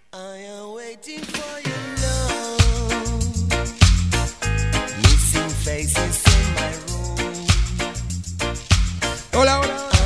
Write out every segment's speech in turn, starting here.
Hola.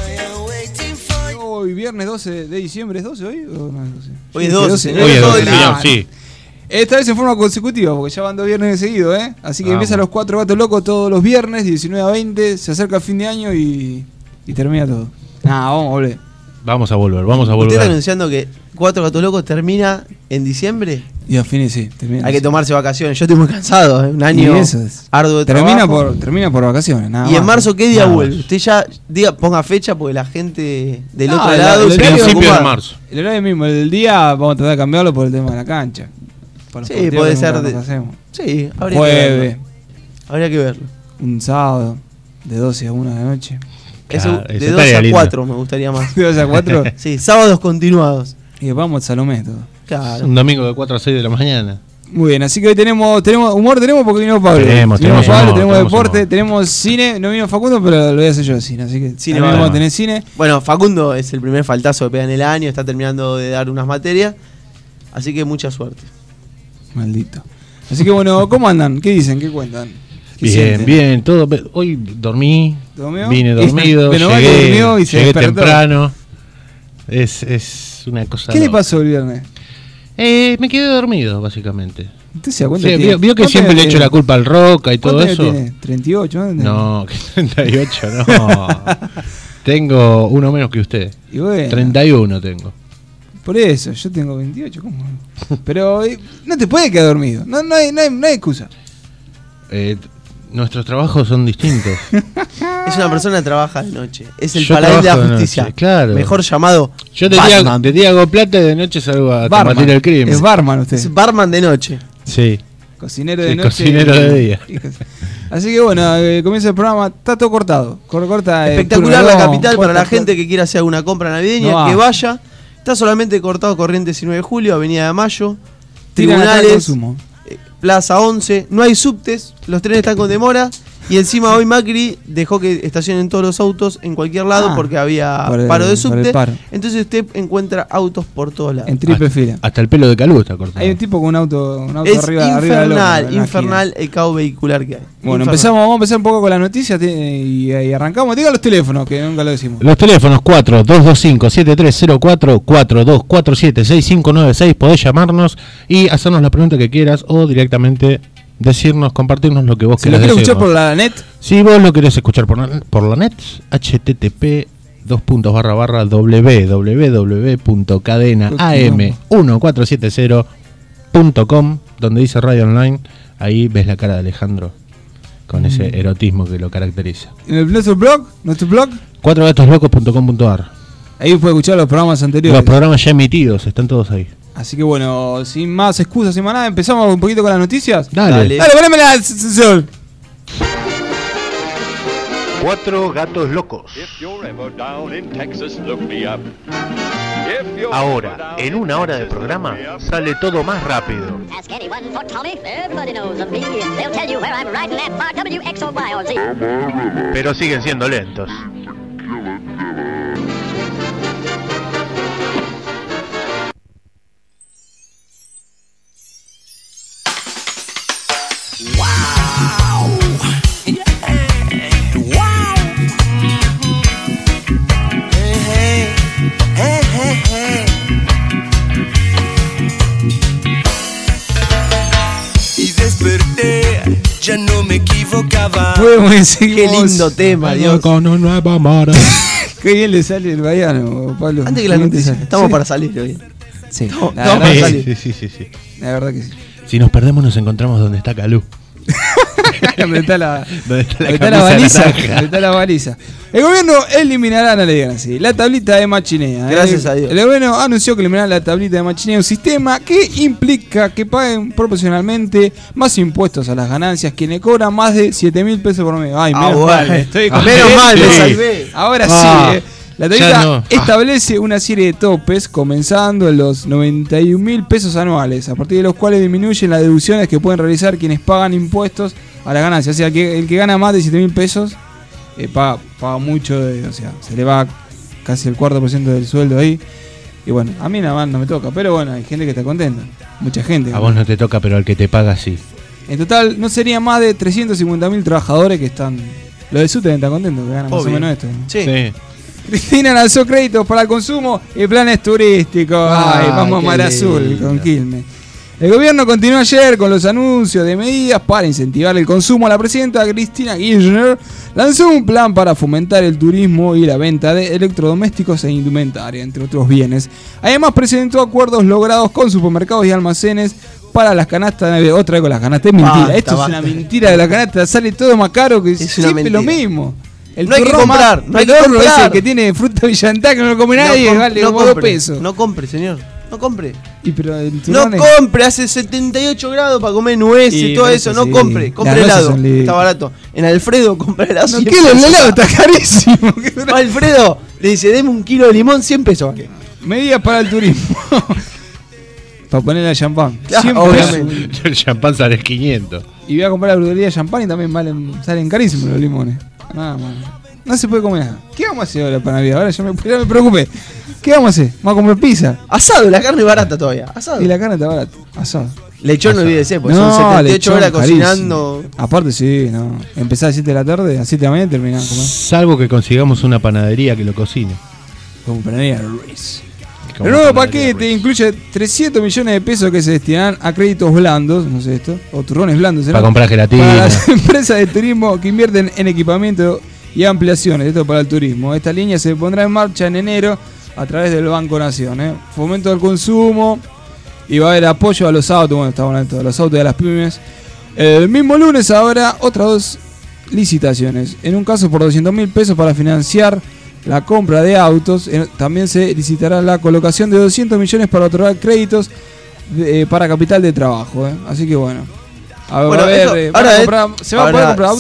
Hoy viernes 12 de diciembre, ¿es 12 hoy? ¿O no es 12? Hoy es 12. Hoy es 12, señor, sí. Esta vez en forma consecutiva, porque ya van 2 viernes seguidos, ¿eh? Así que empiezan los 4 gatos locos todos los viernes, 19 a 20, se acerca el fin de año y termina todo. Vamos a volver. Vamos a volver. ¿Usted está anunciando que 4 gatos locos termina en diciembre? Y a fines sí, termina. Hay que tomarse vacaciones. Yo estoy muy cansado, un año arduo de trabajo. Termina por vacaciones, nada ¿Y más. en marzo qué día vuelve? Usted ya ponga fecha porque la gente del otro el lado... Principio de marzo. El horario mismo, el día vamos a tratar de cambiarlo por el tema de la cancha. Sí, puede ser Sí, habría que verlo. Un sábado de 12 a 1 de la noche. De 12 a 4 me gustaría más. ¿De 12 a 4? Sí, sábados continuados. Y vamos al Salomé todo. Claro. Un domingo de 4 a 6 de la mañana. Muy bien, así que hoy tenemos humor, porque vino Pablo. Tenemos deporte, humor. tenemos cine. No vino Facundo, pero lo voy a hacer yo cine. Así que cine vamos a tener cine. Bueno, Facundo es el primer faltazo que pega en el año, está terminando de dar unas materias. Así que mucha suerte. Maldito. Así que bueno, ¿cómo andan? ¿Qué dicen? ¿Qué cuentan? ¿Qué bien, sienten? bien, todo. Hoy dormí, ¿Durmió? vine dormido, llegué temprano. Es una cosa. ¿Qué le pasó el viernes? Me quedé dormido, básicamente. ¿Usted se da cuenta? Sí, vio que siempre le echo la culpa al Roca y todo eso. ¿Tiene? ¿38? No, que 38 no. Tengo uno menos que usted. Y bueno, 31 tengo. Por eso, yo tengo 28, ¿cómo? Pero no te puedes quedar dormido. No hay excusa. Nuestros trabajos son distintos. Es una persona que trabaja de noche. Es el Yo paladín de la trabajo de justicia. noche, claro. Mejor llamado. Yo de día hago plata y de noche salgo a combatir el crimen. Es barman usted. Es barman de noche. Sí. Cocinero de noche. Cocinero de día. Así que bueno, comienza el programa. Está todo cortado. Corta, espectacular la capital para la gente que quiera hacer alguna compra navideña. Que vaya. Está solamente cortado Corrientes y 9 de julio, Avenida de Mayo. Tribunales. Plaza 11, no hay subtes, los trenes están con demora y encima hoy Macri dejó que estacionen todos los autos en cualquier lado porque había paro de subte. Entonces usted encuentra autos por todos lados. En triple fila. Hasta el pelo de Calú está cortado. Hay un tipo con un auto es arriba infernal el caos vehicular que hay. Bueno, vamos a empezar un poco con las noticias y arrancamos. Diga los teléfonos, que nunca lo decimos. Los teléfonos 4225-7304, 4247-6596. Podés llamarnos y hacernos la pregunta que quieras o directamente decirnos, compartirnos lo que vos querés. Si lo querés escuchar por la net. Si vos lo querés escuchar por la net, http://www.cadenaam1470.com, donde dice Radio Online. Ahí ves la cara de Alejandro con ese erotismo que lo caracteriza. ¿En nuestro blog? 4gatoslocos.com.ar. Ahí puede escuchar los programas anteriores. Los programas ya emitidos, están todos ahí. Así que bueno, sin más excusas, sin más nada, empezamos un poquito con las noticias. Dale, poneme la sesión. 4 gatos locos. Ahora, en una hora de programa, sale todo más rápido. Pero siguen siendo lentos. Ya no me equivocaba. Qué Qué lindo tema, Dios. Con una nueva mara. Qué bien le sale el baiano, Pablo. Antes que la noticia, estamos para salir hoy. Sí, La verdad que sí. Si nos perdemos nos encontramos donde está Calú. ¿Dónde está la baliza? El gobierno eliminará, no le digan así, la tablita de machinea. Gracias a Dios. El gobierno anunció que eliminará la tablita de machinea, un sistema que implica que paguen proporcionalmente más impuestos a las ganancias quienes cobran más de 7.000 pesos por mes. Ay, menos mal, menos mal, me salvé. Ahora sí, La tablita establece una serie de topes comenzando en los 91.000 pesos anuales, a partir de los cuales disminuyen las deducciones que pueden realizar quienes pagan impuestos a la ganancia. O sea, el que gana más de 7.000 pesos paga mucho, o sea, se le va casi el 4% del sueldo ahí. Y bueno, a mí nada más no me toca, pero bueno, hay gente que está contenta. Mucha gente. A vos no te toca, pero al que te paga sí. En total, no serían más de 350.000 trabajadores que están... Los de SUTE están contentos, que ganan más o menos esto. Sí. Cristina lanzó créditos para el consumo y planes turísticos. Ay, vamos a Mar Azul con Quilmes. El gobierno continuó ayer con los anuncios de medidas para incentivar el consumo. La presidenta Cristina Kirchner lanzó un plan para fomentar el turismo y la venta de electrodomésticos e indumentaria, entre otros bienes. Además presentó acuerdos logrados con supermercados y almacenes para las canastas. Otra vez con las canastas, es mentira. Esto es una mentira de la canasta, sale todo más caro, que es siempre lo mismo. No hay que comprar, no hay que comprar. Ese que tiene fruta villantá que no lo come nadie, vale como 2 pesos. No compre, señor. No compre. No compre, hace 78 grados para comer nueces y todo eso. No compre, compre helado. Está barato. En Alfredo compra helado. No, ¿qué? El helado está carísimo. Alfredo le dice, deme un kilo de limón, 100 pesos. Medidas para el turismo. Para ponerle a champán. Obviamente. El champán sale 500. Y voy a comprar la brudería de champán y también salen carísimos los limones. Nada más. No se puede comer nada. ¿Qué vamos a hacer ahora para Navidad? Ahora ya me preocupé. ¿Qué vamos a hacer? ¿Vamos a comer pizza? Asado, la carne es barata todavía. Asado. Y la carne está barata. Asado. Lechón no olvídese, porque son 78 horas cocinando. Carísimo. Aparte, sí, no. Empezar a 7 de la tarde, a 7 de la mañana y terminar a comer. Salvo que consigamos una panadería que lo cocine. Como panadería Ruiz. El nuevo paquete incluye 300 millones de pesos que se destinarán a créditos blandos, no sé esto, o turrones blandos. Para comprar gelatina. Para las empresas de turismo que invierten en equipamiento y ampliaciones, esto para el turismo. Esta línea se pondrá en marcha en enero a través del Banco Nación. Fomento del consumo y va a haber apoyo a los autos, bueno, estamos hablando de los autos y a las pymes. El mismo lunes habrá otras 2 licitaciones. En un caso por 200.000 pesos para financiar la compra de autos. También se licitará la colocación de 200 millones para otorgar créditos para capital de trabajo. Así que bueno. Ahora, ¿se va a poder comprar autos?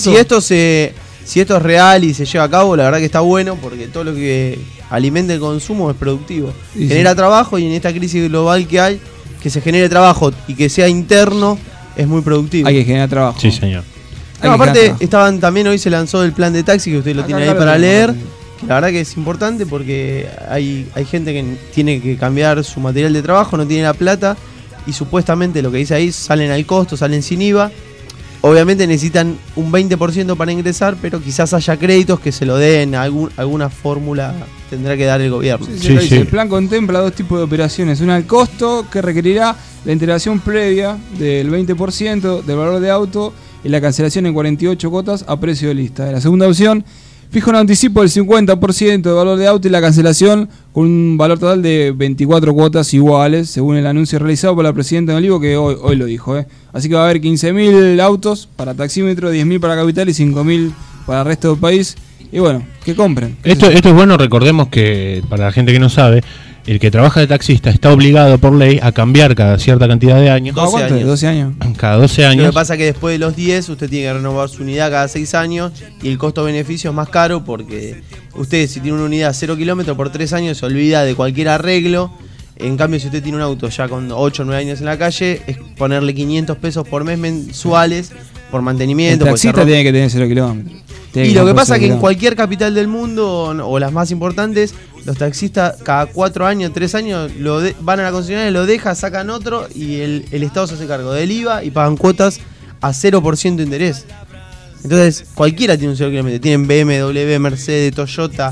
Si esto es real y se lleva a cabo, la verdad que está bueno, porque todo lo que alimenta el consumo es productivo. Genera trabajo, y en esta crisis global que hay, que se genere trabajo y que sea interno es muy productivo. Hay que generar trabajo. Sí, señor. No, aparte, también hoy se lanzó el plan de taxi, que usted lo tiene ahí para leer. La verdad que es importante porque hay gente que tiene que cambiar su material de trabajo, no tiene la plata, y supuestamente lo que dice ahí, salen al costo, salen sin IVA. Obviamente necesitan un 20% para ingresar, pero quizás haya créditos que se lo den, alguna fórmula tendrá que dar el gobierno. Sí. El plan contempla 2 tipos de operaciones. Una al costo, que requerirá la integración previa del 20% del valor de auto y la cancelación en 48 cuotas a precio de lista. La segunda opción, fija un anticipo del 50% de valor de auto y la cancelación con un valor total de 24 cuotas iguales, según el anuncio realizado por la presidenta de Olivo, que hoy lo dijo. Así que va a haber 15.000 autos para taxímetro, 10.000 para capital y 5.000 para el resto del país. Y bueno, que compren. Esto es bueno, recordemos que para la gente que no sabe, el que trabaja de taxista está obligado por ley a cambiar cada cierta cantidad de años. 12 años. Cada 12 años. Lo que pasa es que después de los 10 usted tiene que renovar su unidad cada 6 años y el costo-beneficio es más caro, porque usted, si tiene una unidad 0 kilómetros por 3 años, se olvida de cualquier arreglo. En cambio, si usted tiene un auto ya con 8 o 9 años en la calle, es ponerle 500 pesos por mes mensuales por mantenimiento. El taxista tiene que tener 0 kilómetros. Y lo que pasa es que en cualquier capital del mundo, o las más importantes, los taxistas cada 4 años, 3 años van a la concesionaria, lo dejan, sacan otro y el Estado se hace cargo del IVA y pagan cuotas a 0% de interés. Entonces cualquiera tiene un 0 kilómetro. Tienen BMW, Mercedes, Toyota,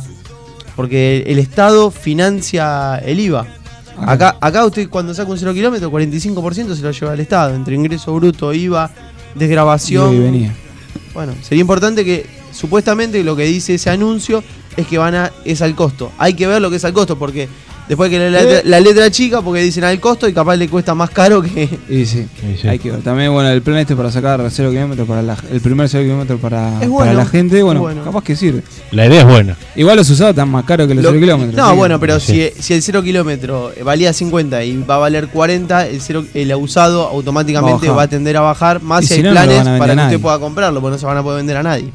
porque el Estado financia el IVA. Acá usted cuando saca un 0 kilómetro, 45% se lo lleva al Estado, entre ingreso bruto, IVA, desgravación. Bueno, sería importante que supuestamente lo que dice ese anuncio es que es al costo. Hay que ver lo que es al costo, porque después que la letra chica, porque dicen al costo y capaz le cuesta más caro que... Sí. Hay que ver. También, bueno, el plan para sacar 0 kilómetros el primer 0 kilómetros para la gente, bueno, capaz que sirve. La idea es buena. Igual los usados están más caros que los 0 kilómetros. No, bueno, pero si el 0 kilómetro valía 50 y va a valer 40, el usado automáticamente va a tender a bajar, más si hay planes para que usted pueda comprarlo, porque no se van a poder vender a nadie.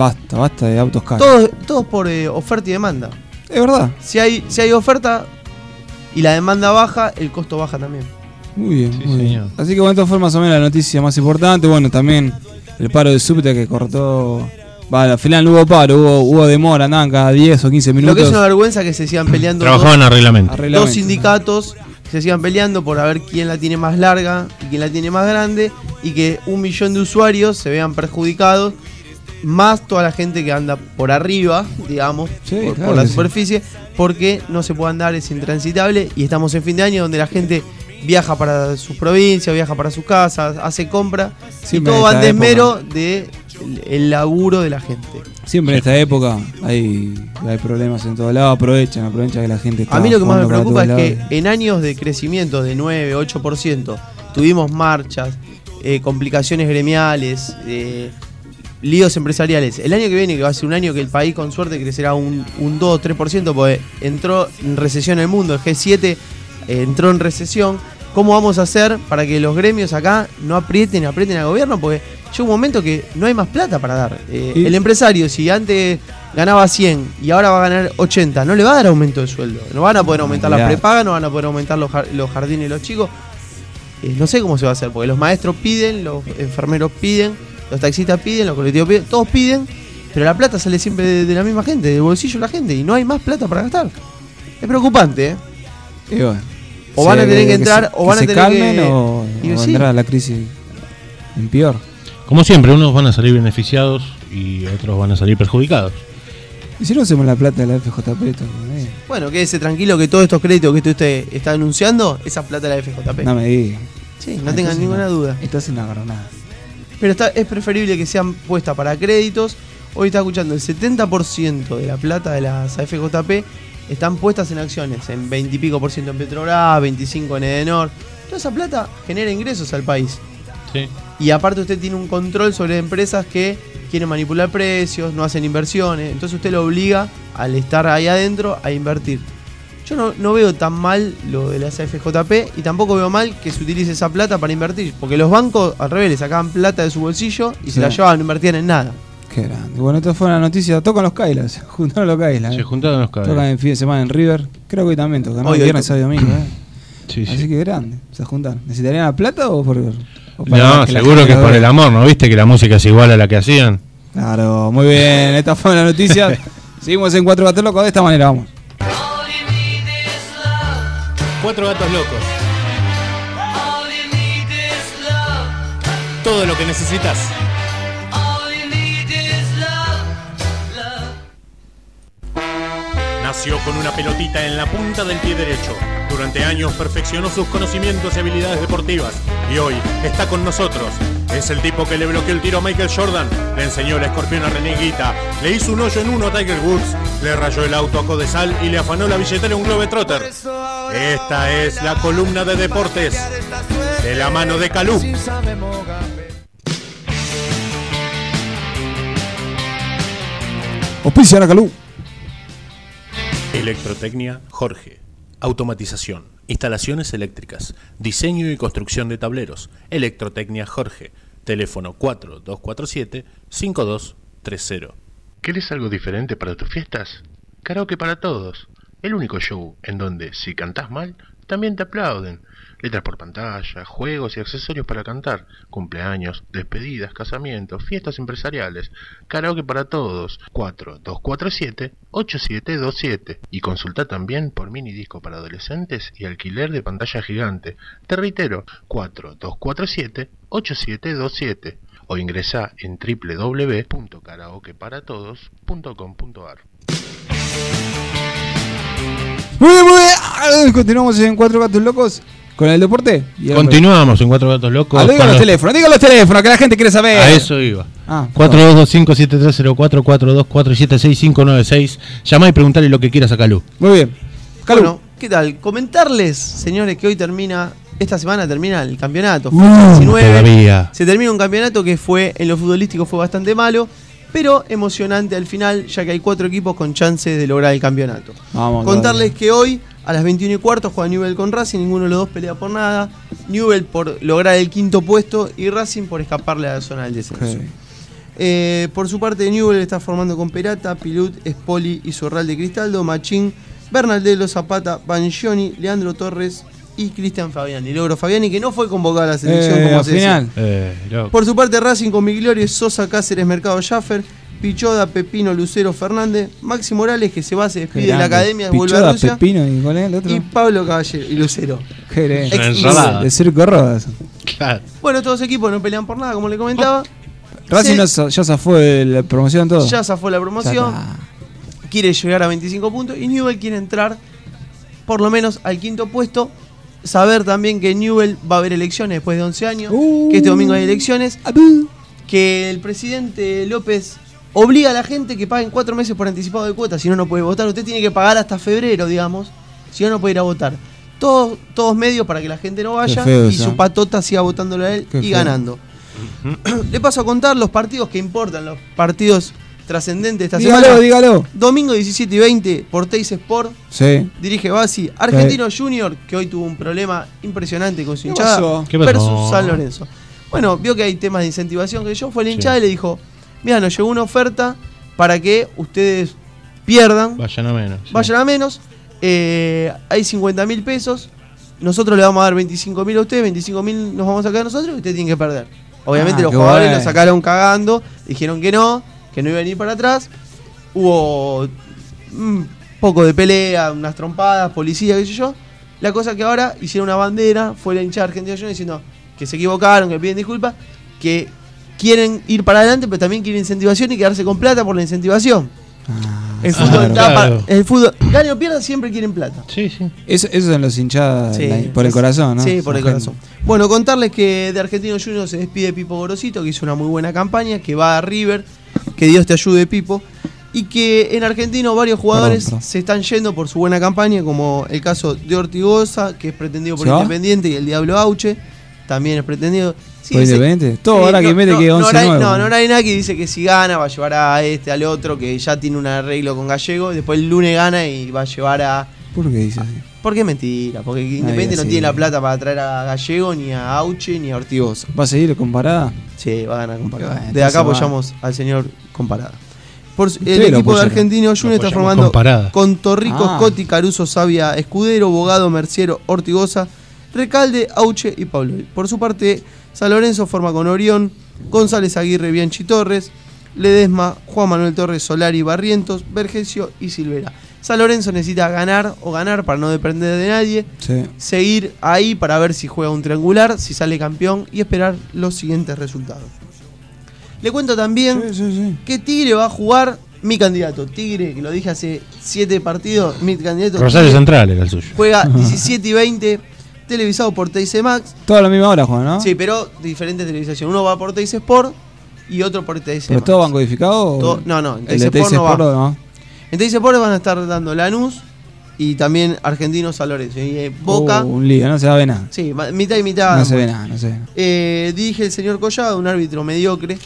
Basta de autos caros. Todos por oferta y demanda. Es verdad. Si hay oferta y la demanda baja, el costo baja también. Muy bien, muy bien. Así que bueno, esta fue más o menos la noticia más importante. Bueno, también el paro de SUBTE que cortó Al final no hubo paro, hubo demora, andaban cada 10 o 15 minutos. Lo que es una vergüenza que se sigan peleando. Trabajaban a reglamento. Dos sindicatos que se sigan peleando por a ver quién la tiene más larga y quién la tiene más grande, y que 1 millón de usuarios se vean perjudicados, más toda la gente que anda por arriba, digamos, por la superficie, porque no se puede andar, es intransitable, y estamos en fin de año donde la gente viaja para sus provincias, viaja para sus casas, hace compra, y todo va en desmero de el laburo de la gente. Siempre en esta época hay problemas en todos lados, aprovechan que la gente está. A mí lo que más me preocupa es que en años de crecimiento de 9, 8%, tuvimos marchas, complicaciones gremiales, líos empresariales. El año que viene, que va a ser un año que el país con suerte crecerá un 2 o 3%, porque entró en recesión el mundo, el G7 entró en recesión. ¿Cómo vamos a hacer para que los gremios acá no aprieten al gobierno? Porque llega un momento que no hay más plata para dar. El empresario, si antes ganaba 100 y ahora va a ganar 80, no le va a dar aumento de sueldo. No van a poder aumentar la prepaga, no van a poder aumentar los jardines de los chicos. No sé cómo se va a hacer, porque los maestros piden, los enfermeros piden, los taxistas piden, los colectivos piden, todos piden, pero la plata sale siempre de la misma gente, del bolsillo de la gente, y no hay más plata para gastar. Es preocupante, Y bueno, o van a tener que entrar, o van a tener que... o vendrá la crisis en peor. Como siempre, unos van a salir beneficiados y otros van a salir perjudicados. ¿Y si no hacemos la plata de la FJP? Bueno, quédese tranquilo que todos estos créditos que usted está anunciando, esa plata de la FJP. No me diga. Sí, no tengan ninguna duda. Esto es una granada. Pero es preferible que sean puestas para créditos. Hoy está escuchando, el 70% de la plata de las FJP están puestas en acciones, en 20 y pico % en Petrobras, 25% en Edenor. Toda esa plata genera ingresos al país. Sí. Y aparte usted tiene un control sobre empresas que quieren manipular precios, no hacen inversiones. Entonces usted lo obliga, al estar ahí adentro, a invertir. Yo no veo tan mal lo de las FJP, y tampoco veo mal que se utilice esa plata para invertir. Porque los bancos, al revés, le sacaban plata de su bolsillo y se la llevaban, no invertían en nada. Qué grande. Bueno, esto fue una noticia. Tocan los Kailas. Se juntaron los Kailas. Se juntaron los Kailas. Tocan el fin de semana en River. Creo que hoy también tocan. ¿No? Viernes, sábado y domingo. Sí, así que grande. Se juntaron. ¿Necesitarían la plata o por.? No, seguro que es por el amor, ¿no viste que la música es igual a la que hacían? Claro, muy bien. Esta fue la noticia. Seguimos en Cuatro Gatos Locos de esta manera, vamos. Cuatro Gatos Locos. Todo lo que necesitas. Nació con una pelotita en la punta del pie derecho. Durante años perfeccionó sus conocimientos y habilidades deportivas. Y hoy está con nosotros. Es el tipo que le bloqueó el tiro a Michael Jordan, le enseñó la escorpión a René Guita, le hizo un hoyo en uno a Tiger Woods, le rayó el auto a Codesal y le afanó la billetera a un Globetrotter. Esta es la columna de deportes de la mano de Calú. Auspicia a Calú. Electrotecnia Jorge. Automatización, instalaciones eléctricas, diseño y construcción de tableros. Electrotecnia Jorge. Teléfono 4247-5230. ¿Querés algo diferente para tus fiestas? Karaoke para todos. El único show en donde, si cantás mal, también te aplauden. Letras por pantalla, juegos y accesorios para cantar, cumpleaños, despedidas, casamientos, fiestas empresariales. Karaoke para todos. 4247-8727. Y consulta también por mini disco para adolescentes y alquiler de pantalla gigante. Te reitero, 4247-8727. O ingresa en www.karaokeparatodos.com.ar. Muy bien. Continuamos en Cuatro Gatos Locos con el deporte. Continuamos en Cuatro Gatos Locos. Digan los teléfonos, que la gente quiere saber. A eso iba. 4225-7304, 4247-6596. Llamá y preguntale lo que quieras a Calú. Muy bien. Calú. Bueno, ¿qué tal? Comentarles, señores, que hoy esta semana termina el campeonato. 19. Todavía. Se termina un campeonato que en lo futbolístico fue bastante malo, pero emocionante al final, ya que hay 4 equipos con chances de lograr el campeonato. Contarles que hoy, a las 21:15, juega Newell con Racing, ninguno de los dos pelea por nada. Newell por lograr el 5º puesto y Racing por escaparle a la zona del descenso. Por su parte, Newell está formando con Perata, Pilut, Spoli y Zorral de Cristaldo, Machín, Bernaldelo, Zapata, Bangioni, Leandro Torres y Cristian Fabiani. Logro Fabiani, que no fue convocado a la selección como se decía. Por su parte, Racing con Migliore, Sosa, Cáceres, Mercado, Jaffer, Pichoda, Pepino, Lucero, Fernández, Maxi Morales, que se despide de la academia, vuelve a Rusia. Pepino, ¿y cuál es el otro? Y Pablo Caballero y Lucero. De Circo Rodas. Claro. Bueno, todos los equipos no pelean por nada, como le comentaba. Racing ya zafó de la promoción todo. Ya zafó la promoción. Quiere llegar a 25 puntos. Y Newell quiere entrar por lo menos al 5º puesto. Saber también que Newell va a haber elecciones después de 11 años. Que este domingo hay elecciones. Que el presidente López obliga a la gente que paguen 4 meses por anticipado de cuotas. Si no, no puede votar. Usted tiene que pagar hasta febrero, digamos. Si no, no puede ir a votar. Todos medios para que la gente no vaya. Y su patota siga votándolo a él y ganando. Le paso a contar los partidos que importan, los partidos trascendentes esta semana. Dígalo. Domingo 17 y 20 por Teis Sport. Sí. Dirige Bassi. Argentino Junior, que hoy tuvo un problema impresionante con su hinchada. Versus San Lorenzo. Bueno, vio que hay temas de incentivación que fue la hinchada y le dijo: mira, nos llegó una oferta para que ustedes pierdan. Vayan a menos. Vayan a menos. Hay 50.000 pesos. Nosotros le vamos a dar 25.000 a ustedes, 25.000 nos vamos a sacar nosotros y ustedes tienen que perder. Obviamente los jugadores lo sacaron cagando, dijeron que no iban a ir para atrás. Hubo un poco de pelea, unas trompadas, policía, qué sé yo. La cosa que ahora hicieron una bandera, fue la hinchada argentina diciendo que se equivocaron, que piden disculpas, que quieren ir para adelante, pero también quieren incentivación y quedarse con plata por la incentivación. El fútbol el fútbol, gane o pierda, siempre quieren plata. Sí. Eso son los hinchadas por el corazón, ¿no? Sí, por el corazón. Bueno, contarles que de Argentino Junior se despide Pipo Gorosito, que hizo una muy buena campaña, que va a River, que Dios te ayude, Pipo. Y que en Argentino varios jugadores se están yendo por su buena campaña, como el caso de Ortigosa, que es pretendido por Independiente, y el Diablo Auche, también es pretendido. Sí, ¿por Independiente? Todo ahora que mete que 11-9. Norainaki dice que si gana va a llevar a al otro, que ya tiene un arreglo con Gallego, y después el lunes gana y va a llevar a... ¿Por qué dice así? Porque es mentira, porque Independiente no tiene la plata para traer a Gallego, ni a Auche, ni a Ortigosa. ¿Va a seguir Comparada? Sí, va a ganar Comparada. Desde acá apoyamos al señor Comparada. El equipo de Argentino Junior está formando con Torrico, Scotti, Caruso, Sabia, Escudero, Bogado, Merciero, Ortigosa, Recalde, Auche y Pablo. Por su parte, San Lorenzo forma con Orión, González Aguirre, Bianchi Torres, Ledesma, Juan Manuel Torres, Solari, Barrientos, Vergesio y Silvera. San Lorenzo necesita ganar para no depender de nadie, seguir ahí para ver si juega un triangular, si sale campeón y esperar los siguientes resultados. Le cuento también que Tigre va a jugar mi candidato. Tigre, que lo dije hace 7 partidos, mi candidato. Rosario Tigre, Central era el suyo. Juega 17 y 20, televisado por Teis Max. Toda la misma hora juega, ¿no? Sí, pero diferentes televisaciones. Uno va por Teis Sport y otro por Teis Max. ¿Pero todo van codificado? No, en Teis Sport no va. No. En Teis Sport van a estar dando Lanús y también Argentino San Lorenzo. Y Boca. Un lío, no se va a ver nada. Sí, mitad y mitad. No se ve nada, Dirige el señor Collado, un árbitro mediocre.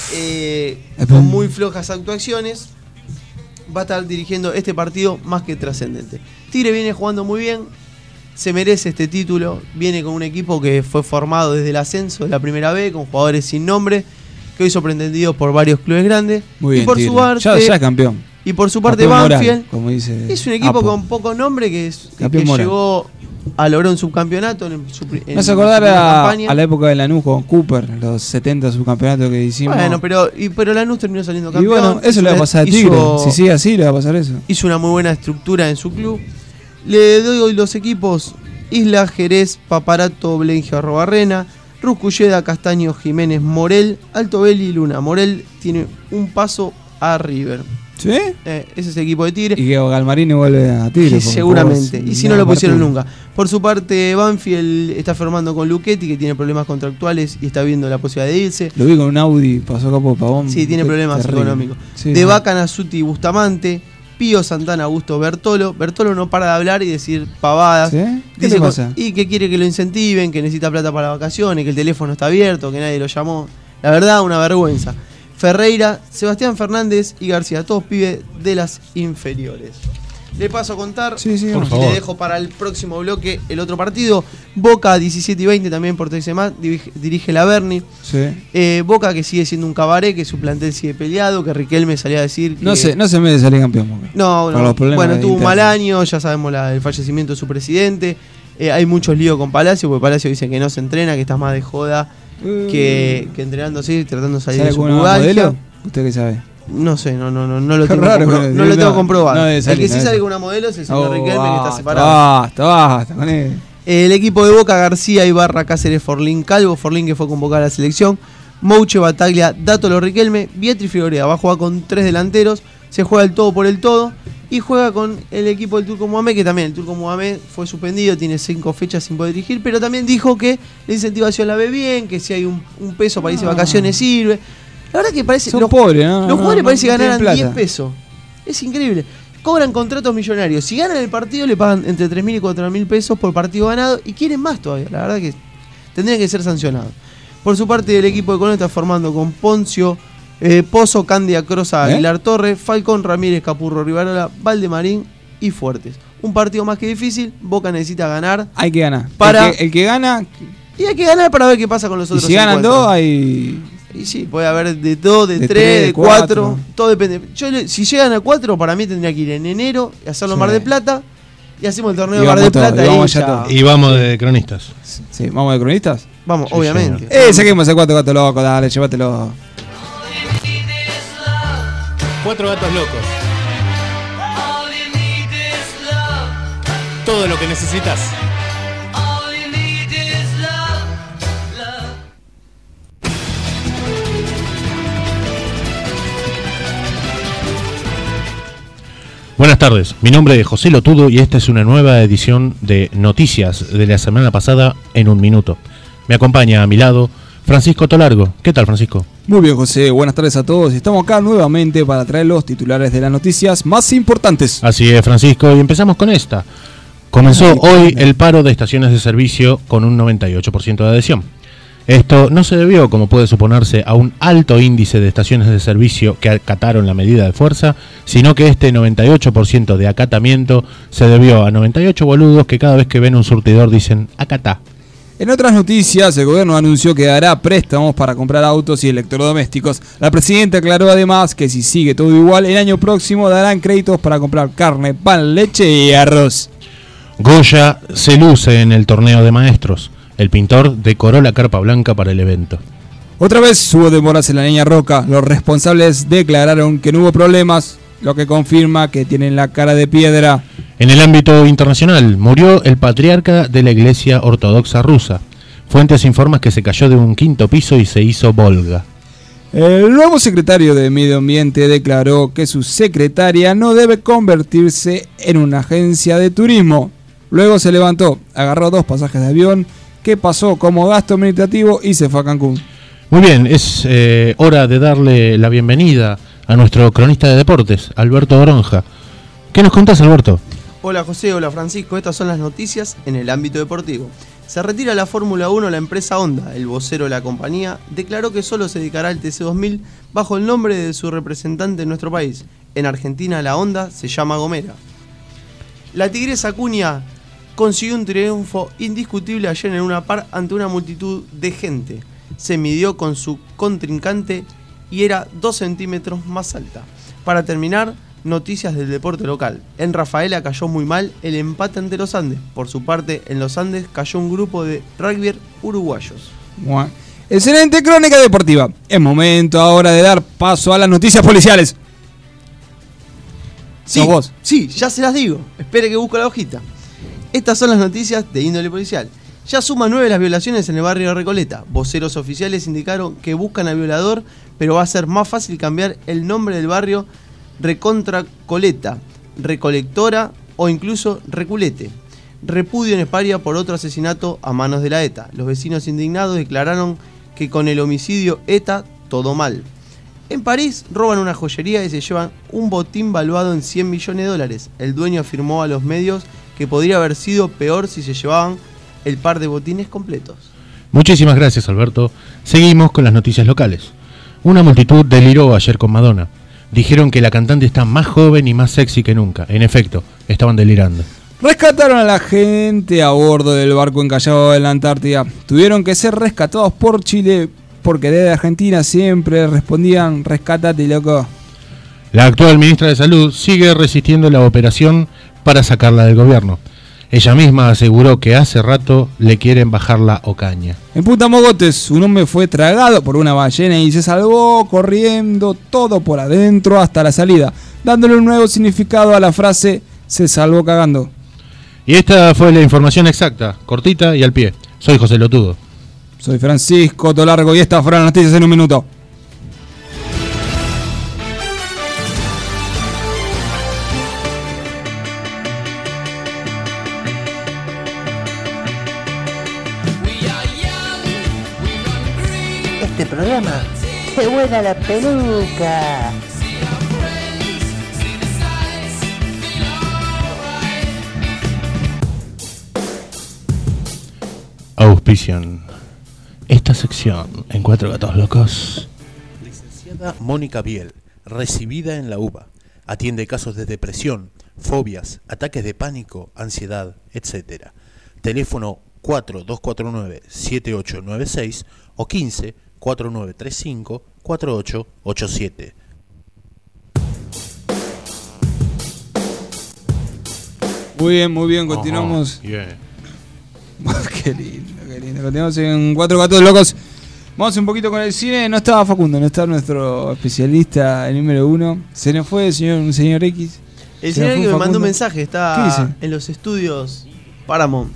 Con muy flojas actuaciones, va a estar dirigiendo este partido más que trascendente. Tigre viene jugando muy bien, se merece este título, viene con un equipo que fue formado desde el ascenso de la primera B, con jugadores sin nombre, que hoy son pretendidos por varios clubes grandes. Muy bien, y por su parte, ya es campeón. Y por su parte Banfield, como dice es un equipo con poco nombre que llegó a lograr un subcampeonato no se acordara a la época de Lanús con Cooper, los 70 subcampeonatos que hicimos. Bueno, pero Lanús terminó saliendo campeón. Y bueno, eso le va a pasar a Tigre. Si sigue así, le va a pasar eso. Hizo una muy buena estructura en su club. Le doy hoy los equipos: Isla, Jerez, Paparato, Blengio, Arrobarrena, Rusculleda, Castaño, Jiménez, Morel, Alto Beli y Luna. Morel tiene un paso a River. ¿Sí? Ese es el equipo de Tigre. Y que Galmarini vuelve a Tigre. Seguramente. Y si no lo pusieron nunca. Por su parte, Banfield está formando con Luchetti, que tiene problemas contractuales y está viendo la posibilidad de irse. Lo vi con un Audi, pasó acá por Pavón. Sí, tiene problemas económicos. Sí, de Vaca, Nasuti y Bustamante. Pío, Santana, Augusto, Bertolo. Bertolo no para de hablar y decir pavadas. ¿Sí? ¿Qué le pasa? Y que quiere que lo incentiven, que necesita plata para vacaciones, que el teléfono está abierto, que nadie lo llamó. La verdad, una vergüenza. Ferreira, Sebastián Fernández y García, todos pibes de las inferiores. Le paso a contar y le dejo para el próximo bloque el otro partido. Boca 17 y 20 también por TCMA, dirige la Berni. Sí. Boca que sigue siendo un cabaret, que su plantel sigue peleado, que Riquelme salía a decir que... No se merece salir campeón Boca. No. Bueno, tuvo un mal año, ya sabemos el fallecimiento de su presidente. Hay muchos líos con Palacio, porque Palacio dice que no se entrena, que está más de joda que entrenándose y tratando de salir de su pubalgia. ¿Usted qué sabe? No sé, no lo tengo comprobado. El que sí sale con una modelo es el señor Riquelme, que está separado. Basta con él. El equipo de Boca: García, Ibarra, Cáceres, Forlín, Calvo, Forlín, que fue convocado a la selección, Mouche, Bataglia, Dátolo, Riquelme, Vietri, Figueroa. Va a jugar con 3 delanteros, se juega el todo por el todo, y juega con el equipo del Turco Mohamed, que también el Turco Mohamed fue suspendido, tiene 5 fechas sin poder dirigir, pero también dijo que la incentivación la ve bien, que si hay un peso para irse de vacaciones sirve. La verdad que parece... Son pobres, ¿no? Los jugadores parece que ganaran 10 pesos. Es increíble. Cobran contratos millonarios. Si ganan el partido le pagan entre 3.000 y 4.000 pesos por partido ganado y quieren más todavía. La verdad que tendrían que ser sancionados. Por su parte, el equipo de Colón está formando con Poncio, Pozo, Candia, Croza, Aguilar Torres, Falcón, Ramírez, Capurro, Rivarola, Valdemarín y Fuertes. Un partido más que difícil. Boca necesita ganar. Hay que ganar. El que gana... Y hay que ganar para ver qué pasa con los otros. Y si ganan 2, hay... Y sí, puede haber de 2, de 3, de 4. Todo depende. Si llegan a 4, para mí tendría que ir en enero y hacerlo en Mar del Plata. Y hacemos el torneo de Mar del Plata. Y vamos de cronistas. Sí, ¿vamos de cronistas? Vamos, sí, obviamente. Saquemos el 4 gatos locos, dale, llévatelo. 4 gatos locos. Todo lo que necesitas. Buenas tardes, mi nombre es José Lotudo y esta es una nueva edición de Noticias de la semana pasada en un minuto. Me acompaña a mi lado Francisco Tolargo. ¿Qué tal, Francisco? Muy bien, José, buenas tardes a todos. Estamos acá nuevamente para traer los titulares de las noticias más importantes. Así es, Francisco, y empezamos con esta. Comenzó hoy el paro de estaciones de servicio con un 98% de adhesión. Esto no se debió, como puede suponerse, a un alto índice de estaciones de servicio que acataron la medida de fuerza, sino que este 98% de acatamiento se debió a 98 boludos que cada vez que ven un surtidor dicen acatá. En otras noticias, el gobierno anunció que dará préstamos para comprar autos y electrodomésticos. La presidenta aclaró además que si sigue todo igual, el año próximo darán créditos para comprar carne, pan, leche y arroz. Goya se luce en el torneo de maestros. El pintor decoró la carpa blanca para el evento. Otra vez hubo demoras en la línea Roca. Los responsables declararon que no hubo problemas, lo que confirma que tienen la cara de piedra. En el ámbito internacional, murió el patriarca de la Iglesia Ortodoxa rusa. Fuentes informan que se cayó de un 5º piso y se hizo Volga. El nuevo secretario de Medio Ambiente declaró que su secretaria no debe convertirse en una agencia de turismo. Luego se levantó, agarró 2 pasajes de avión que pasó como gasto administrativo y se fue a Cancún. Muy bien, es hora de darle la bienvenida a nuestro cronista de deportes, Alberto Oronja. ¿Qué nos contás, Alberto? Hola José, hola Francisco, estas son las noticias en el ámbito deportivo. Se retira la Fórmula 1 la empresa Honda. El vocero de la compañía declaró que solo se dedicará al TC2000 bajo el nombre de su representante en nuestro país. En Argentina la Honda se llama Gomera. La tigresa Cunha consiguió un triunfo indiscutible ayer en una par ante una multitud de gente. Se midió con su contrincante y era 2 centímetros más alta. Para terminar, noticias del deporte local. En Rafaela cayó muy mal el empate ante los Andes. Por su parte, en los Andes cayó un grupo de rugby uruguayos. Bueno, excelente crónica deportiva. Es momento ahora de dar paso a las noticias policiales. Sí, vos. Sí, ya se las digo. Espere que busco la hojita. Estas son las noticias de índole policial. Ya suman 9 las violaciones en el barrio de Recoleta. Voceros oficiales indicaron que buscan al violador, pero va a ser más fácil cambiar el nombre del barrio Recontra Coleta, Recolectora o incluso Reculete. Repudio en Esparia por otro asesinato a manos de la ETA. Los vecinos indignados declararon que con el homicidio ETA todo mal. En París roban una joyería y se llevan un botín valuado en $100 millones. El dueño afirmó a los medios que podría haber sido peor si se llevaban el par de botines completos. Muchísimas gracias, Alberto. Seguimos con las noticias locales. Una multitud deliró ayer con Madonna. Dijeron que la cantante está más joven y más sexy que nunca. En efecto, estaban delirando. Rescataron a la gente a bordo del barco encallado en la Antártida. Tuvieron que ser rescatados por Chile porque desde Argentina siempre respondían rescátate, loco. La actual ministra de Salud sigue resistiendo la operación para sacarla del gobierno. Ella misma aseguró que hace rato le quieren bajar la ocaña. En Punta Mogotes, un hombre fue tragado por una ballena y se salvó corriendo todo por adentro hasta la salida, dándole un nuevo significado a la frase "se salvó cagando". Y esta fue la información exacta, cortita y al pie. Soy José Lotudo. Soy Francisco Tolargo y estas fueron las noticias en un minuto. Este programa se vuela la peluca. Auspician esta sección en Cuatro Gatos Locos. Licenciada Mónica Biel, recibida en la UBA. Atiende casos de depresión, fobias, ataques de pánico, ansiedad, etc. Teléfono 4249-7896 o 15-4935-4887. Muy bien, continuamos. Qué lindo. Continuamos en Cuatro Gatos Locos. Vamos un poquito con el cine. No estaba Facundo, no está nuestro especialista, el número 1. Se nos fue un señor X. El señor X me mandó un mensaje, está en los estudios Paramount.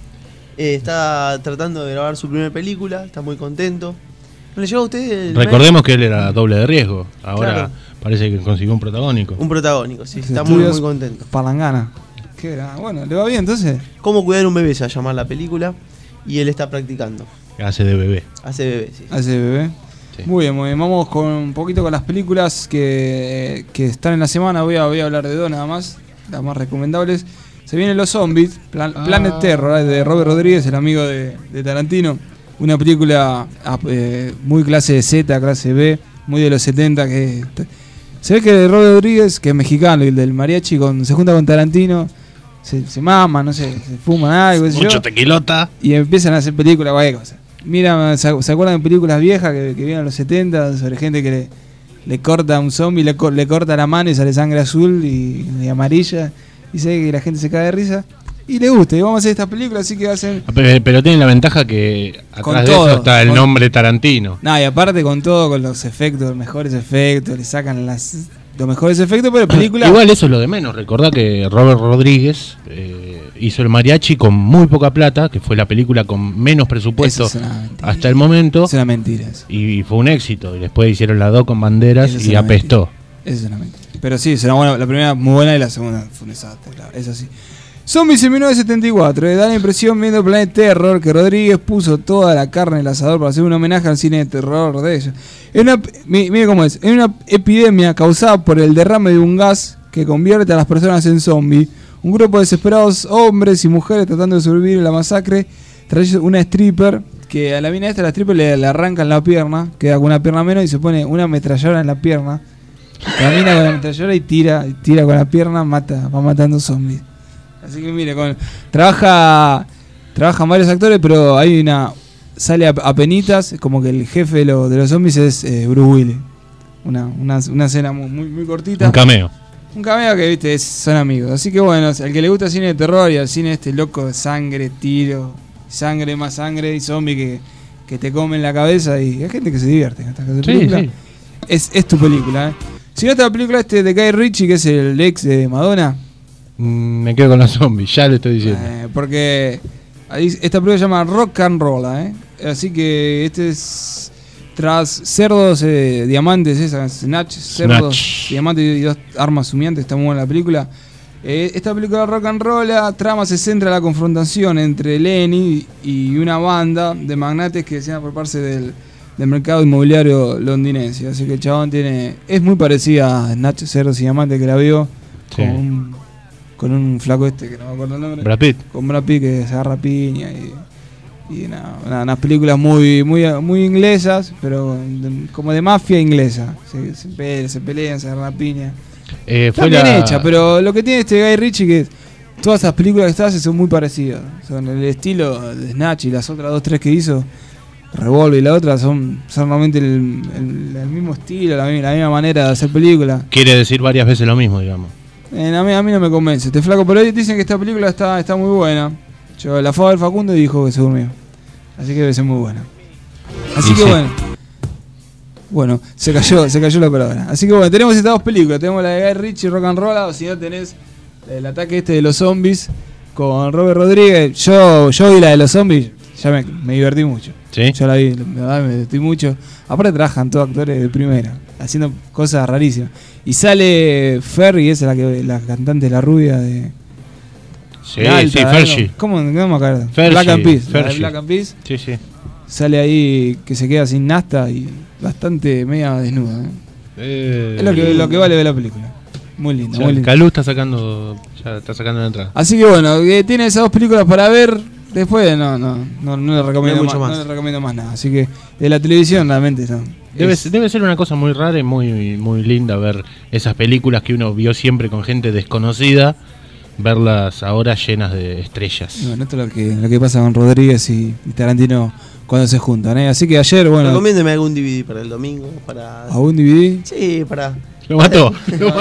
Está tratando de grabar su primera película, está muy contento. ¿No le llegó a usted? Recordemos que él era doble de riesgo. Ahora parece que consiguió un protagónico. Un protagónico, sí, está muy contento. Palangana. Qué gran. Bueno, ¿le va bien entonces? ¿Cómo cuidar un bebé? Se va a llamar la película. Y él está practicando. Hace de bebé. Hace bebé, sí. Hace de bebé. Sí. Muy bien. Vamos con un poquito con las películas que están en la semana. Voy a hablar de dos nada más, las más recomendables. Se vienen Los Zombies, Planet Terror, de Robert Rodríguez, el amigo de Tarantino. Una película muy clase Z, clase B, muy de los 70. Se ve que Robert Rodríguez, que es mexicano, y el del mariachi, se junta con Tarantino. Se mama, no sé, se fuman algo. Mucho tequilota. Y empiezan a hacer películas, cualquier cosa. Mira, ¿se acuerdan de películas viejas que vienen en los 70 sobre gente que le corta a un zombie, le corta la mano y sale sangre azul y amarilla? Y se ve que la gente se cae de risa. Y le gusta, y vamos a hacer esta película, así que va a ser... Pero tiene la ventaja que atrás de eso está el nombre Tarantino. No, y aparte con todo, con los efectos, los mejores efectos, le sacan los mejores efectos, pero película... Igual eso es lo de menos. Recordá que Robert Rodríguez hizo el mariachi con muy poca plata, que fue la película con menos presupuesto hasta el momento. Es una mentira eso. Y fue un éxito. Y después hicieron las dos con banderas y apestó. Eso es una mentira. Pero sí, será buena, la primera muy buena y la segunda fue un desastre, claro, es así. Zombies en 1974, da la impresión viendo Planet Terror que Rodríguez puso toda la carne en el asador para hacer un homenaje al cine de terror de ella. Mire cómo es, en una epidemia causada por el derrame de un gas que convierte a las personas en zombies, un grupo de desesperados hombres y mujeres tratando de sobrevivir a la masacre, trae una stripper, que a la mina esta, la stripper le arrancan la pierna, queda con una pierna menos y se pone una ametralladora en la pierna, camina con la ametralladora y tira con la pierna, va matando zombies. Así que mire, trabajan varios actores, pero hay sale a penitas, como que el jefe de los zombies es Bruce Willis. Una escena muy cortita. Un cameo que, viste, son amigos. Así que bueno, al que le gusta el cine de terror y al cine loco de sangre, tiro, sangre más sangre y zombie que te comen la cabeza, y hay gente que se divierte en esta película. Sí. Es tu película, ¿eh? Si no, esta película de Guy Ritchie, que es el ex de Madonna. Me quedo con los zombies, ya le estoy diciendo. Porque esta película se llama Rock and Roll, así que este es tras cerdos, diamantes, cerdos, diamantes y dos armas humeantes. Está muy buena la película. Esta película Rock and Roll, la trama se centra en la confrontación entre Lenny y una banda de magnates que desean apropiarse del mercado inmobiliario londinense. Así que el chabón es muy parecida a Snatch, cerdos y diamantes, que la vio, sí, con un flaco que no me acuerdo el nombre. Brad Pitt. Con Brad Pitt, que se agarra piña y unas películas muy inglesas, pero como de mafia inglesa. Se pelean, se agarran piña. Está bien hecha, pero lo que tiene este Guy Ritchie, que todas esas películas que hace son muy parecidas. Son el estilo de Snatch y las otras 2-3 que hizo, Revolver y la otra, son realmente el mismo estilo, la misma manera de hacer películas. Quiere decir varias veces lo mismo, digamos. A mí no me convence este flaco, pero hoy dicen que esta película está muy buena. La fue a ver Facundo y dijo que se durmió. Así que debe ser muy buena. Así que bueno, se cayó la palabra. Así que bueno, tenemos estas dos películas. Tenemos la de Guy Ritchie, Rock and Roll, o si no tenés el ataque de los zombies con Robert Rodríguez. Yo vi la de los zombies, ya me divertí mucho. ¿Sí? Yo la vi, me divertí mucho. Aparte trabajan todos actores de primera, haciendo cosas rarísimas. Y sale Ferry, esa es la cantante, la rubia de... Sí, Fergie. ¿Cómo? No me acuerdo. Black and Peace. Sí. Sale ahí que se queda sin nasta y bastante media desnuda. Es lo que vale ver la película. Muy linda, muy linda. Calú está sacando la entrada. Así que bueno, tiene esas dos películas para ver. Después no le recomiendo más nada. Así que de la televisión realmente no. Debe ser una cosa muy rara y muy, muy linda ver esas películas que uno vio siempre con gente desconocida, verlas ahora llenas de estrellas. Bueno, esto es lo que pasa con Rodríguez y Tarantino cuando se juntan, ¿eh? Así que ayer, bueno... Recomiéndeme algún DVD para el domingo. ¿Algún DVD? Sí, para... Lo mató.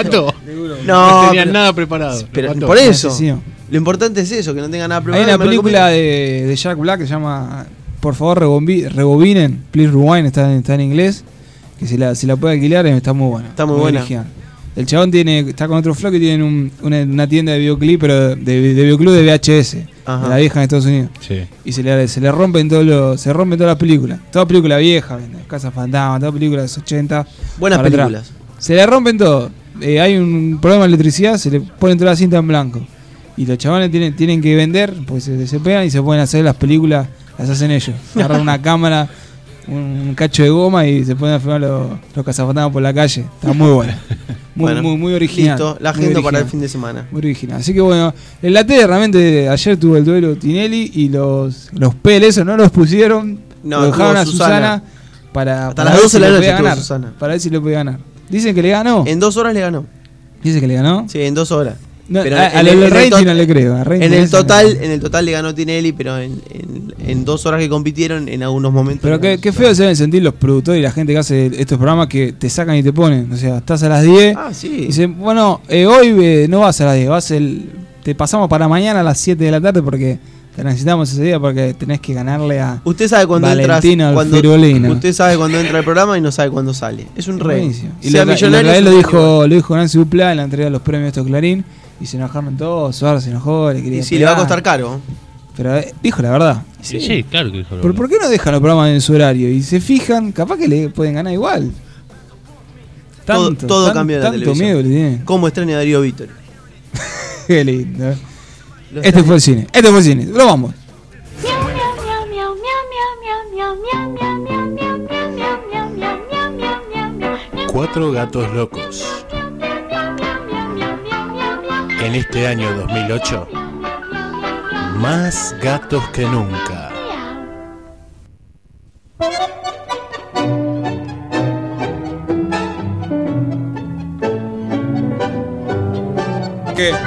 No tenían nada preparado. Pero por eso. Lo importante es eso, que no tengan nada preparado. Hay una película de Jack Black que se llama... Por favor, rebobinen. Please Rewind, está en inglés. Que si la puede alquilar, está muy buena. Está muy buena. Original. El chabón está con otro flaco y tienen una tienda de videoclip, pero de videoclub de VHS. Ajá. De la vieja en Estados Unidos. Sí. Y se le rompen todas las películas. Toda película vieja, Casa Fantasma, toda película de los 80. Buenas películas. Atrás. Se le rompen todo. Hay un problema de electricidad, se le ponen toda la cinta en blanco. Y los chavales tienen que vender, pues se pegan y se pueden hacer las películas, las hacen ellos. Agarran una cámara, un cacho de goma y se pueden filmar los cazafantasmas por la calle. Está muy buena. Muy original. Listo, la agenda para el fin de semana. Muy original. Así que bueno, en la tele realmente ayer tuvo el duelo Tinelli y los Peles, no los pusieron, lo dejaron a Susana hasta las 12 de la noche ganar, Susana. para ver si le puede ganar. Dicen que le ganó. En 2 horas le ganó. ¿Dice que le ganó? Sí, en 2 horas. No, pero el rating no le creo. En el total le ganó Tinelli, pero en 2 horas que compitieron, en algunos momentos. Pero qué feo se deben sentir los productores y la gente que hace estos programas que te sacan y te ponen. O sea, estás a las 10 y dicen, bueno, hoy no vas a las 10, te pasamos para mañana a las 7 de la tarde porque te necesitamos ese día porque tenés que ganarle a usted sabe cuando Valentino usted sabe cuando entra el programa y no sabe cuándo sale. Es un rey. Y lo dijo Nancy Duplá en la entrega de los premios estos Clarín. Y se enojaron todos, Suárez se enojó, le quería y sí, le va a costar caro. Pero dijo la verdad. Sí, claro que dijo la verdad. ¿Pero por qué no dejan los programas en su horario? Y se fijan, capaz que le pueden ganar igual. Todo cambia de la televisión. Tanto miedo le tienen. ¿Cómo extraña Darío Vítor? Qué lindo. Este fue el cine. Lo vamos. Cuatro gatos locos. En este año 2008, más gatos que nunca. ¿Qué?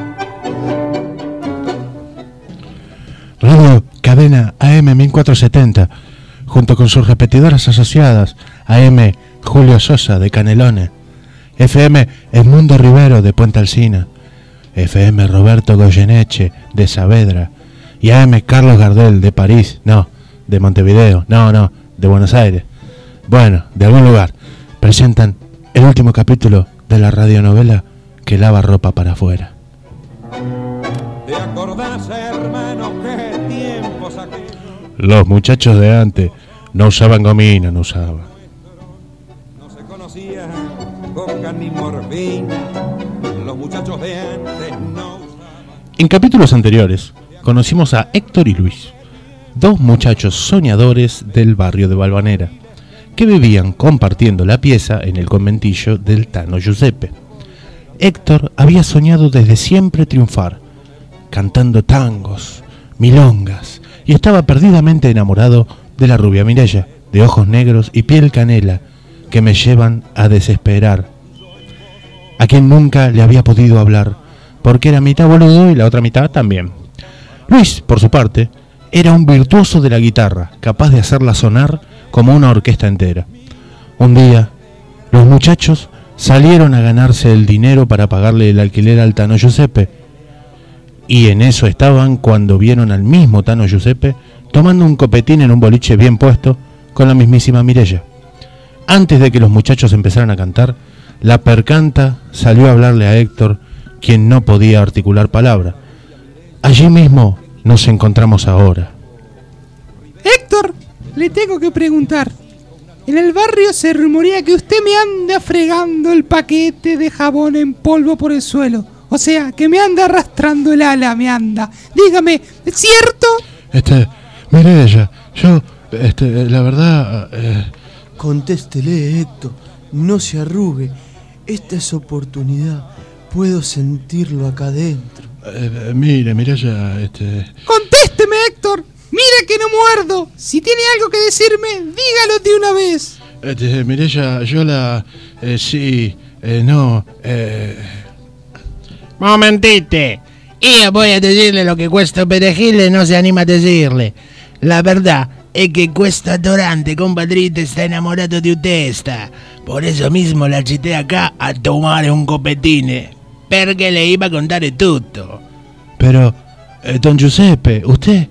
Radio Cadena AM 1470, junto con sus repetidoras asociadas, AM Julio Sosa de Canelones, FM Edmundo Rivero de Puente Alsina, FM Roberto Goyeneche de Saavedra y AM Carlos Gardel de París, de Montevideo, de Buenos Aires, de algún lugar, presentan el último capítulo de la radionovela que lava ropa para afuera. ¿Te acordás, hermano, qué tiempos aquellos? Los muchachos de antes no usaban gomina, no se conocían coca ni morfina. Los muchachos de antes no usaban. En capítulos anteriores conocimos a Héctor y Luis, dos muchachos soñadores del barrio de Valvanera, que vivían compartiendo la pieza en el conventillo del Tano Giuseppe. Héctor había soñado desde siempre triunfar, cantando tangos, milongas, y estaba perdidamente enamorado de la rubia Mireya, de ojos negros y piel canela, que me llevan a desesperar, a quien nunca le había podido hablar, porque era mitad boludo y la otra mitad también. Luis, por su parte, era un virtuoso de la guitarra, capaz de hacerla sonar como una orquesta entera. Un día, los muchachos salieron a ganarse el dinero para pagarle el alquiler al Tano Giuseppe. Y en eso estaban cuando vieron al mismo Tano Giuseppe tomando un copetín en un boliche bien puesto con la mismísima Mireya. Antes de que los muchachos empezaran a cantar, la percanta salió a hablarle a Héctor, quien no podía articular palabra. Allí mismo nos encontramos ahora. Héctor, le tengo que preguntar. En el barrio se rumorea que usted me anda fregando el paquete de jabón en polvo por el suelo. O sea, que me anda arrastrando el ala, me anda. Dígame, ¿es cierto? Mireya, yo, la verdad... Contéstele, Héctor, no se arrugue. Esta es oportunidad. Puedo sentirlo acá adentro. Mireya, Contésteme, Héctor. Mire que no muerdo. Si tiene algo que decirme, dígalo de una vez. Mireya, yo Momentite. Io voy a decirle lo que questo perejil no se anima a decirle. La verdad es que questo adorante compadrito está enamorado de usted. Por eso mismo la cité acá a tomar un copetine, perché le iba a contare tutto. Pero, don Giuseppe, usted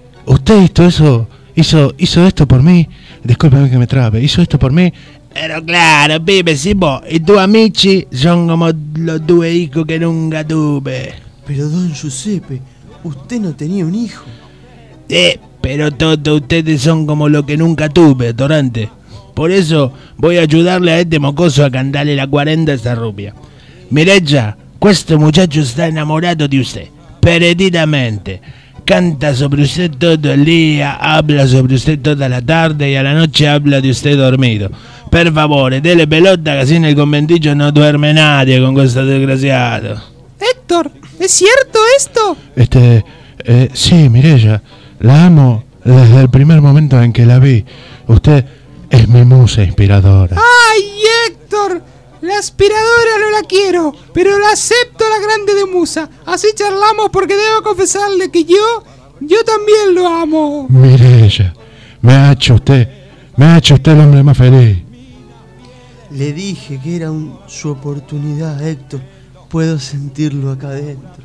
hizo esto por mí. Discúlpeme que me trabe, hizo esto por mí. Pero claro, pibe, si vos y tus amici son como los due hijos que nunca tuve. Pero don Giuseppe, usted no tenía un hijo. Pero todos ustedes son como lo que nunca tuve, Torrante. Por eso voy a ayudarle a este mocoso a cantarle la 40 a esta rubia. Mireya, questo muchacho está enamorado de usted, perdidamente. Canta sobre usted todo el día, habla sobre usted toda la tarde y a la noche habla de usted dormido. Per favore, dele pelota que así en el conventillo no duerme nadie con questo desgraciado. Héctor, ¿es cierto esto? Sí, Mireya, la amo desde el primer momento en que la vi. Usted es mi musa inspiradora. ¡Ay, Héctor! La aspiradora no la quiero, pero la acepto la grande de musa. Así charlamos porque debo confesarle que yo también lo amo. Mireya, me ha hecho usted el hombre más feliz. Le dije que era su oportunidad, Héctor. Puedo sentirlo acá adentro.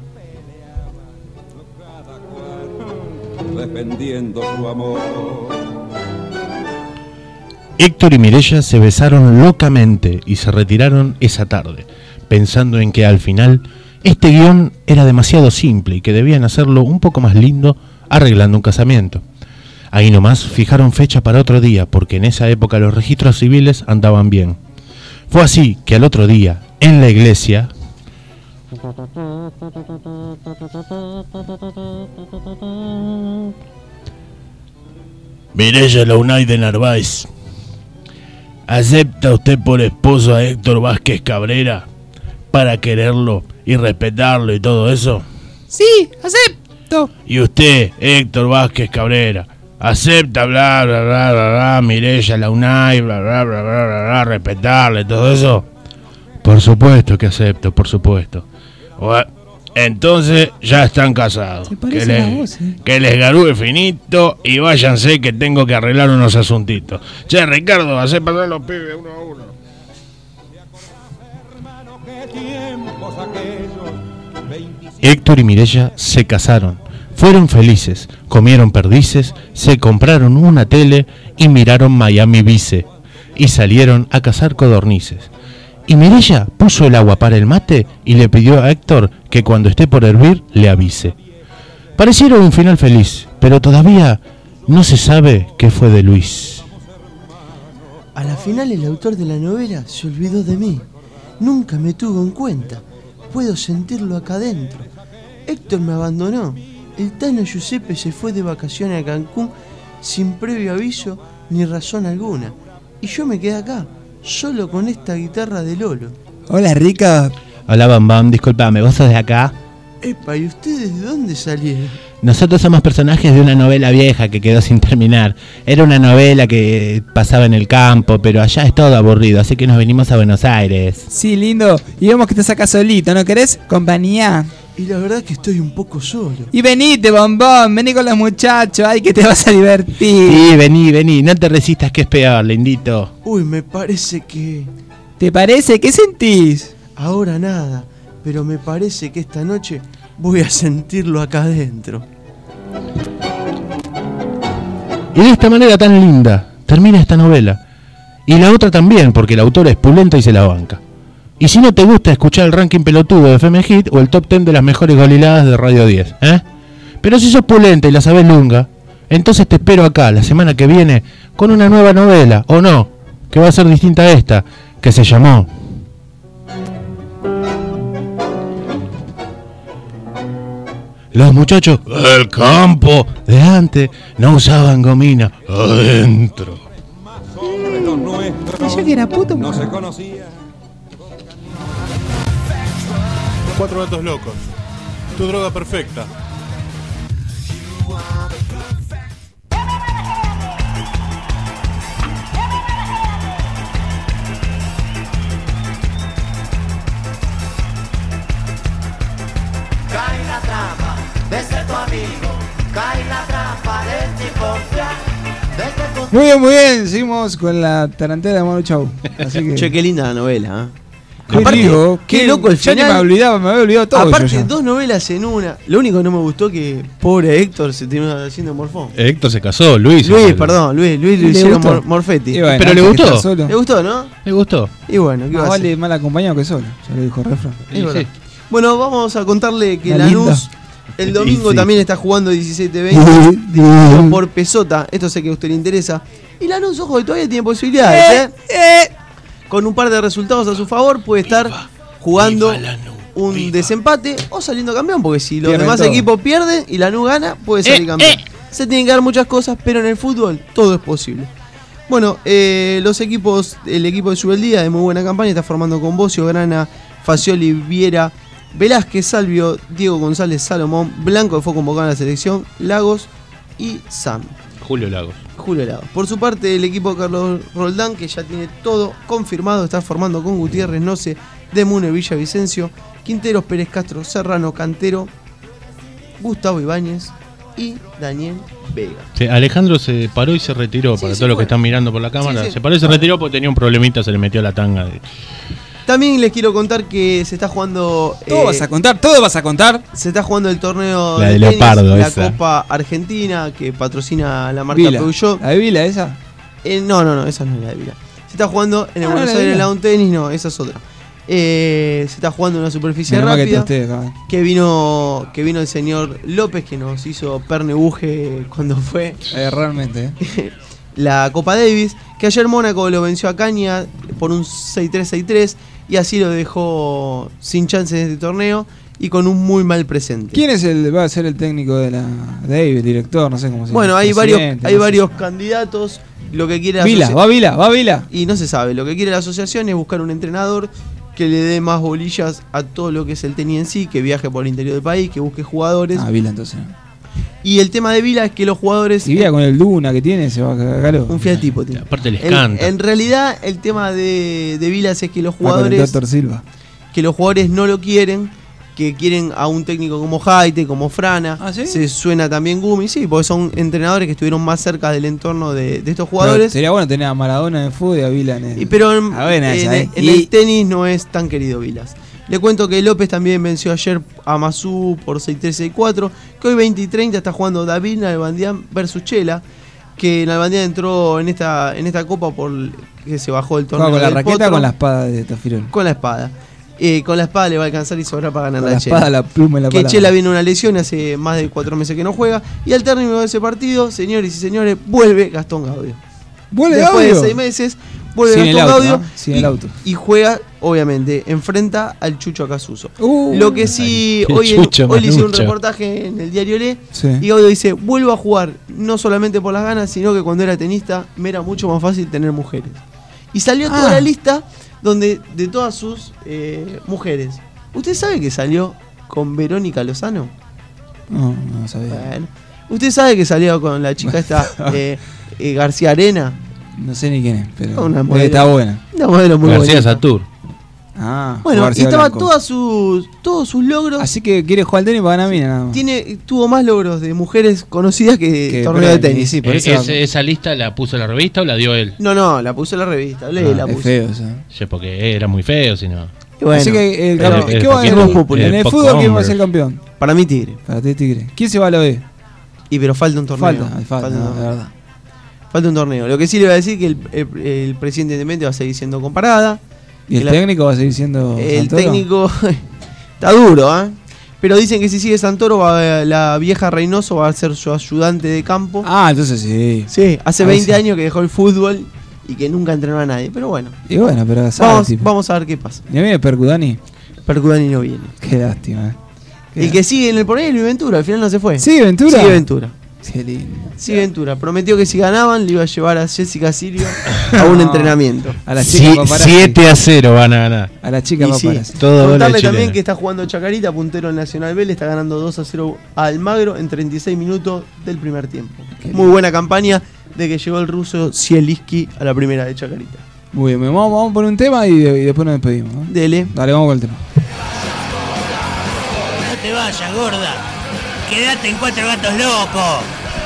Defendiendo su amor. Héctor y Mireya se besaron locamente y se retiraron esa tarde, pensando en que al final este guión era demasiado simple y que debían hacerlo un poco más lindo arreglando un casamiento. Ahí nomás fijaron fecha para otro día, porque en esa época los registros civiles andaban bien. Fue así que al otro día, en la iglesia... Mireya Launay de Narváez, ¿acepta usted por esposo a Héctor Vázquez Cabrera para quererlo y respetarlo y todo eso? Sí, acepto. ¿Y usted, Héctor Vázquez Cabrera, acepta bla bla bla bla bla Mireya Launay bla bla bla bla bla bla respetarle todo eso? Por supuesto que acepto, por supuesto. Entonces ya están casados. Que les garúe finito y váyanse que tengo que arreglar unos asuntitos. Che, Ricardo, hacé pasar los pibes uno a uno. Héctor y Mireya se casaron, fueron felices, comieron perdices, se compraron una tele y miraron Miami Vice y salieron a cazar codornices. Y Mireya puso el agua para el mate y le pidió a Héctor que cuando esté por hervir le avise. Parecieron un final feliz, pero todavía no se sabe qué fue de Luis. A la final el autor de la novela se olvidó de mí. Nunca me tuvo en cuenta. Puedo sentirlo acá adentro. Héctor me abandonó. El Tano Giuseppe se fue de vacaciones a Cancún sin previo aviso ni razón alguna. Y yo me quedé acá, solo con esta guitarra de Lolo. Hola, Rica. Hola, Bam, discúlpame, ¿vos sos de acá? Epa, ¿y ustedes de dónde salieron? Nosotros somos personajes de una novela vieja que quedó sin terminar. Era una novela que pasaba en el campo, pero allá es todo aburrido, así que nos venimos a Buenos Aires. Sí, lindo. Y vemos que estás acá solito, ¿no querés compañía? Y la verdad que estoy un poco solo. Y venite, bombón, vení con los muchachos, ay que te vas a divertir. Sí, vení, no te resistas que es peor, lindito. Uy, me parece que ¿Te parece? ¿Qué sentís? Ahora nada, pero me parece que esta noche voy a sentirlo acá adentro. Y de esta manera tan linda termina esta novela. Y la otra también, porque la autora es pulenta y se la banca. Y si no te gusta escuchar el ranking pelotudo de FM Hit o el top 10 de las mejores goliladas de Radio 10, pero si sos pulenta y la sabés lunga, entonces te espero acá la semana que viene con una nueva novela, o no, que va a ser distinta a esta, que se llamó... Los muchachos del campo de antes no usaban gomina adentro. Yo que era puto. No se conocía. Los 4 gatos locos. Tu droga perfecta. Cae la trampa de ser tu amigo, cae la trampa de ti confiar. Muy bien, seguimos con la tarantela de Manu Chau. Así que... Che, qué linda la novela, Qué loco el final. Ya me había olvidado todo. Aparte, 2 novelas en una. Lo único que no me gustó que pobre Héctor se terminó haciendo morfón. Héctor se casó, Luis lo hicieron Morfetti. Bueno, pero le gustó. Le gustó, ¿no? Le gustó. Y bueno, ¿qué va a hacer? Vale mal acompañado que solo, ya lo dijo Refrán. Sí. Bueno, vamos a contarle que Lanús el domingo también está jugando 17-20 por Pesota. Esto sé que a usted le interesa. Y Lanús, ojo, que todavía tiene posibilidades, Con un par de resultados a su favor puede estar jugando un desempate o saliendo campeón, porque si los demás equipos pierden y Lanús gana, puede salir campeón. Se tienen que dar muchas cosas, pero en el fútbol todo es posible. Bueno, el equipo de Subeldía de muy buena campaña está formando con Bocio, Grana, Facioli, Viera, Velázquez, Salvio, Diego González, Salomón, Blanco, que fue convocado a la selección, Lagos y Sam. Julio Lagos. Por su parte, el equipo de Carlos Roldán, que ya tiene todo confirmado, está formando con Gutiérrez, Noce, Demune, Villavicencio, Quinteros, Pérez Castro, Serrano, Cantero, Gustavo Ibáñez y Daniel Vega. Sí, Alejandro se paró y se retiró, para todos los que están mirando por la cámara. Se paró y se retiró porque tenía un problemita, se le metió la tanga. También les quiero contar que se está jugando... Todo vas a contar. Se está jugando el torneo de tenis, Leopardo, la Copa Argentina, que patrocina la marca Peugeot. ¿La de Vila esa? No, esa no es la de Vila. Se está jugando en el Buenos Aires Lawn Tennis, no, esa es otra. Se está jugando en una superficie rápida. Que vino el señor López, que nos hizo pernebuje cuando fue. Realmente. La Copa Davis, que ayer Mónaco lo venció a Caña por un 6-3, 6-3, y así lo dejó sin chances de este torneo y con un muy mal presente. ¿Quién va a ser el técnico de la Davis, director? No sé cómo se llama. Bueno, hay varios candidatos. Lo que quiere va Vila. Y no se sabe. Lo que quiere la asociación es buscar un entrenador que le dé más bolillas a todo lo que es el tenis en sí, que viaje por el interior del país, que busque jugadores. Vila entonces. Y el tema de Vila es que los jugadores... Y Vila con el Duna que tiene se va a cagar. Un fiat tipo tiene. Aparte les canta. En realidad el tema de Vila es que los jugadores... Silva. Que los jugadores no lo quieren, que quieren a un técnico como Jaite, como Frana. ¿Ah, sí? Se suena también Gumi, sí, porque son entrenadores que estuvieron más cerca del entorno de estos jugadores. Pero sería bueno tener a Maradona en el fútbol y a Vila en el... Pero en el tenis no es tan querido Vilas. Le cuento que López también venció ayer a Mazú por 6-3, 6-4. Que hoy 20 y 30 está jugando David Nalbandián versus Chela. Que Nalbandián entró en esta copa por que se bajó del torneo. ¿Con la raqueta o con la espada de Tafirol? Con la espada. Con la espada le va a alcanzar y sobrar para ganar la Chela. Espada, la pluma y la palabra. Que Chela viene una lesión, hace más de 4 meses que no juega. Y al término de ese partido, señores y señores, vuelve Gastón Gaudio. Después de 6 meses, vuelve sin Gastón Gaudio, ¿no? Sin el auto. Y juega, obviamente, enfrenta al Chucho Acasuso. Lo que sí, hoy le hice un reportaje en el diario Le, y Gaudio dice, vuelvo a jugar, no solamente por las ganas, sino que cuando era tenista me era mucho más fácil tener mujeres. Y salió toda la lista de todas sus mujeres. ¿Usted sabe que salió con Verónica Lozano? No sabía. Bueno, ¿usted sabe que salió con la chica esta García Arena? No sé ni quién es, pero una modelo, está buena. Una modelo muy buena. García Satur. Bueno, y estaba todos sus logros. Así que quiere jugar al tenis para ganar mina, nada más. Tuvo más logros de mujeres conocidas que torneo de tenis. Sí, por eso ¿esa lista la puso la revista o la dio él? No, la puso la revista. La puso. Es feo, o sea. Sí, porque era muy feo, si no. Bueno, así que ¿qué va en el fútbol quién va a ser campeón? Para mí Tigre. Para ti Tigre. ¿Quién se va a la B? Pero falta un torneo. Falta, de verdad. Falta un torneo. Lo que sí le voy a decir que el presidente de Mente va a seguir siendo comparada. ¿Y el técnico va a seguir siendo el Santoro? Técnico está duro, ¿eh? Pero dicen que si sigue Santoro, la vieja Reynoso va a ser su ayudante de campo. Entonces sí. Sí, hace 20 años que dejó el fútbol y que nunca entrenó a nadie. Pero bueno. Y bueno, pero vamos a ver qué pasa. ¿Y a mí Percudani? Percudani no viene. Qué lástima. El que sigue en el poner es Luis Ventura, al final no se fue. ¿Sigue Ventura? Sigue Ventura. Qué lindo. Sí, Ventura. Prometió que si ganaban le iba a llevar a Jessica Silvia a un entrenamiento. A la chica 7-0 van a ganar. A la chica paparazzi. Contarle también que está jugando Chacarita, puntero en Nacional B, le está ganando 2-0 a Almagro en 36 minutos del primer tiempo. Muy buena campaña de que llegó el ruso Zielinski a la primera de Chacarita. Muy bien, vamos a poner un tema y después nos despedimos, ¿no? Dele. Dale, vamos con el tema. No te vayas, gorda. Quédate en Cuatro Gatos Locos.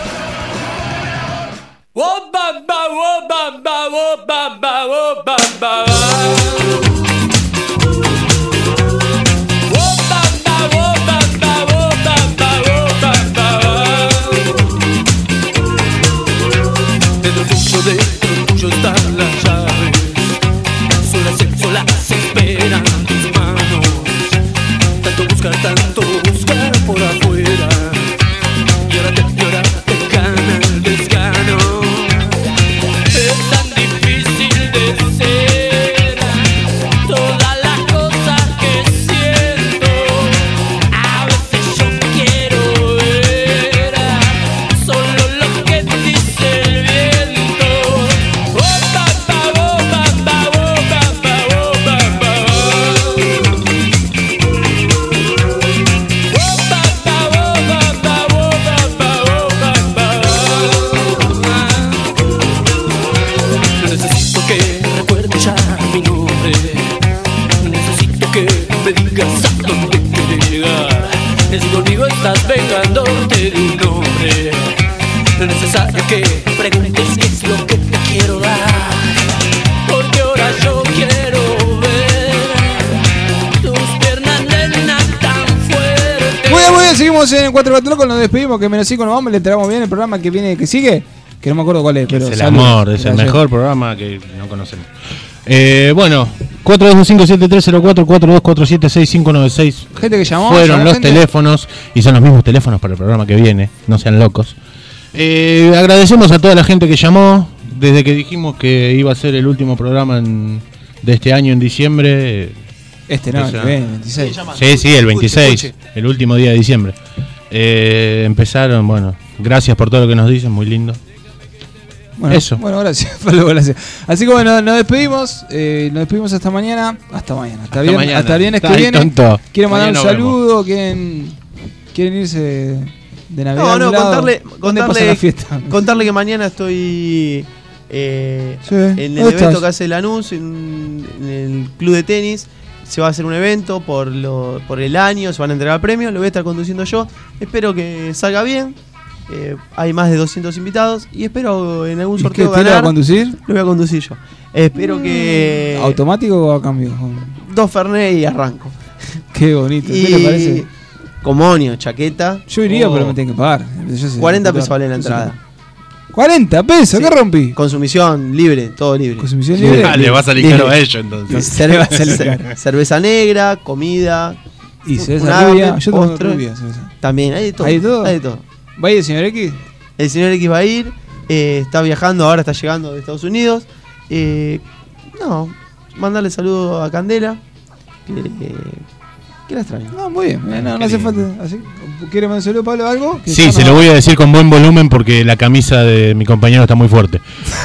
Dentro tuyo están las llaves. Solas esperan tus manos. Tanto buscar por afuera. Y ahora te gana el desgano. Es tan difícil de ser todas las cosas que siento. A veces yo quiero ver solo lo que dice el viento. Necesito que recuerdes ya mi nombre. Necesito que me digas a dónde quieres llegar. Es si conmigo estás vengándote de un hombre. No es necesario que preguntes qué es lo que te quiero dar. Porque ahora yo quiero ver tus piernas, nena, tan fuertes. Muy bien, seguimos en el 4 Gatos Locos, nos despedimos, que menos 5 nos vamos, le entregamos bien el programa que viene, que sigue, que no me acuerdo cuál es, pero es el salud. amor, es el mejor programa que no conocemos. Bueno, 42257304, 42476596. Gente que llamó. Fueron los teléfonos y son los mismos teléfonos para el programa que viene, no sean locos. Agradecemos a toda la gente que llamó desde que dijimos que iba a ser el último programa de este año en diciembre. El 26. Sí, el 26, el último día de diciembre. Empezaron, bueno, gracias por todo lo que nos dicen, muy lindo. Bueno, eso. Bueno, gracias. Así que bueno, nos despedimos hasta mañana. Hasta el viernes que viene. Tonto. ¿Quieren mandar un saludo? ¿Quieren irse de Navidad? No, contarle la fiesta. Contarle que mañana estoy en el evento que hace Lanús, en el club de tenis. Se va a hacer un evento por el año, se van a entregar premios, lo voy a estar conduciendo yo. Espero que salga bien. Hay más de 200 invitados y espero en algún sorteo ganar. ¿Lo vas a conducir? Lo voy a conducir yo. Espero que... ¿Automático o a cambio? 2 Fernet y arranco. Qué bonito. ¿Qué le parece? Comonio, chaqueta. Yo iría, pero me tengo que pagar. 40 pesos vale la entrada. 40 pesos, ¿qué rompí? Consumición libre, todo libre. Consumición libre. Le va a salir caro a ellos entonces. Cerveza negra, comida. Y cerveza rubia. Yo tomo rubia. También, hay de todo. ¿Hay de todo? Hay de todo. ¿Va a ir el señor X? El señor X va a ir. Está viajando, ahora está llegando de Estados Unidos. Mandarle saludo a Candela. Que la extraño. No, muy bien. No hace falta. ¿Quiere mandar un saludo, Pablo, algo? Sí, se lo voy a decir con buen volumen porque la camisa de mi compañero está muy fuerte.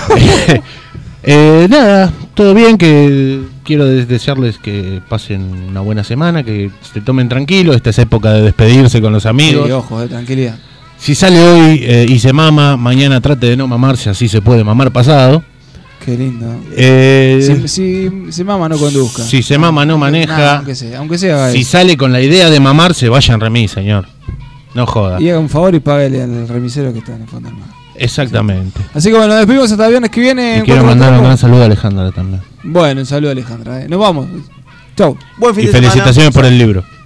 Nada, todo bien, que quiero desearles que pasen una buena semana, que se tomen tranquilo, esta es época de despedirse con los amigos. Sí, ojo, tranquilidad. Si sale hoy y se mama, mañana trate de no mamarse, así se puede mamar pasado. Qué lindo. Si se mama, no conduzca. Si se mama, no maneja. Aunque sea si sale con la idea de mamarse, vaya en remis, señor. No joda. Y haga un favor y páguele al remisero que está en el fondo del mar. Exactamente. Así que bueno, nos despedimos hasta el viernes que viene. Y quiero mandar un gran saludo a Alejandra también. Bueno, un saludo a Alejandra. Nos vamos. Chau. Buen fin de semana. Y felicitaciones por el libro.